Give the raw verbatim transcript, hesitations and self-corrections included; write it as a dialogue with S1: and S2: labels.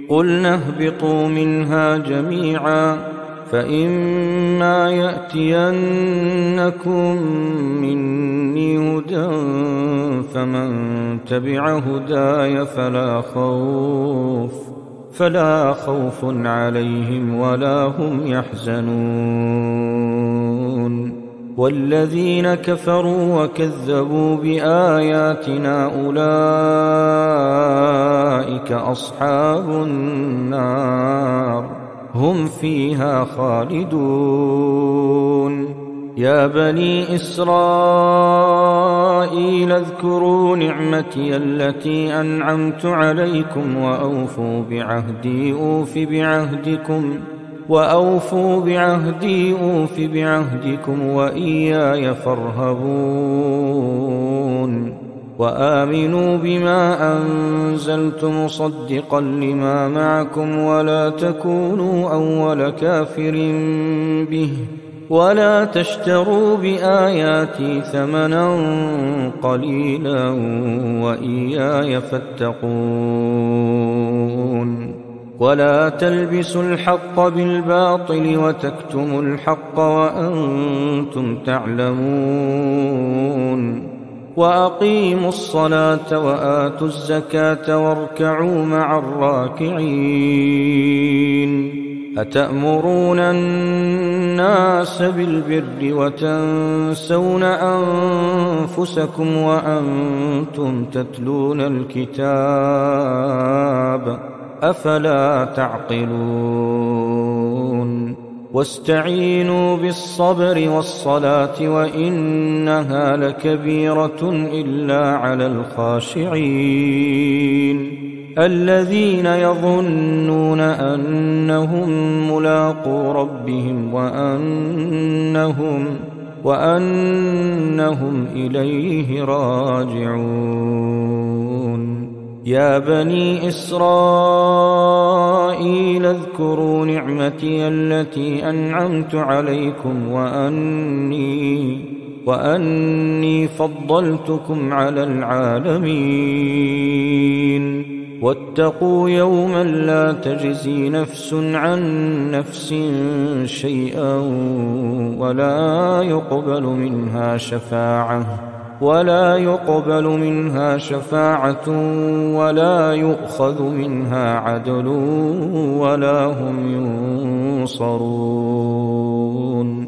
S1: قُلْنَا اهْبِطُوا مِنْهَا جَمِيعًا فَإِمَّا يَأْتِيَنَّكُم مِّنِّي هُدًى فَمَن تَبِعَ هُدَايَ فَلَا خَوْفٌ فَلَا خَوْفٌ عَلَيْهِمْ وَلَا هُمْ يَحْزَنُونَ وَالَّذِينَ كَفَرُوا وَكَذَّبُوا بِآيَاتِنَا أُولَٰئِكَ أَصْحَابُ النَّارِ هُمْ فِيهَا خَالِدُونَ يَا بَنِي إِسْرَائِيلَ اذْكُرُوا نِعْمَتِيَ الَّتِي أَنْعَمْتُ عَلَيْكُمْ وَأَوْفُوا بِعَهْدِي أُوفِ بِعَهْدِكُمْ وَأَوْفُوا بِعَهْدِي أُوفِ بِعَهْدِكُمْ وَإِيَّايَ فَارْهَبُونِ وَآمِنُوا بِمَا أَنزَلْتُ مُصَدِّقًا لِمَا مَعَكُمْ وَلَا تَكُونُوا أَوَّلَ كَافِرٍ بِهِ وَلَا تَشْتَرُوا بِآيَاتِي ثَمَنًا قَلِيلًا وَإِيَّايَ فَاتَّقُونِ وَلَا تَلْبِسُوا الْحَقَّ بِالْبَاطِلِ وَتَكْتُمُوا الْحَقَّ وَأَنتُمْ تَعْلَمُونَ وَأَقِيمُوا الصَّلَاةَ وَآتُوا الزَّكَاةَ وَارْكَعُوا مَعَ الرَّاكِعِينَ أَتَأْمُرُونَ النَّاسَ بِالْبِرِّ وَتَنسَوْنَ أَنفُسَكُمْ وَأَنتُمْ تَتْلُونَ الْكِتَابَ أَفَلَا تَعْقِلُونَ وَاسْتَعِينُوا بِالصَّبْرِ وَالصَّلَاةِ وَإِنَّهَا لَكَبِيرَةٌ إِلَّا عَلَى الْخَاشِعِينَ الَّذِينَ يَظُنُّونَ أَنَّهُم مُّلَاقُو رَبِّهِمْ وَأَنَّهُمْ وَأَنَّهُمْ إِلَيْهِ راجعون يَا بَنِي إِسْرَائِيلَ اذْكُرُوا نِعْمَتِيَ الَّتِي أَنْعَمْتُ عَلَيْكُمْ وَأَنِّي وَأَنِّي فَضَّلْتُكُمْ عَلَى الْعَالَمِينَ وَاتَّقُوا يَوْمًا لَّا تَجْزِي نَفْسٌ عَن نَّفْسٍ شَيْئًا وَلَا يُقْبَلُ منها شفاعة ولا يقبل منها شفاعة ولا يؤخذ منها عدل ولا هم ينصرون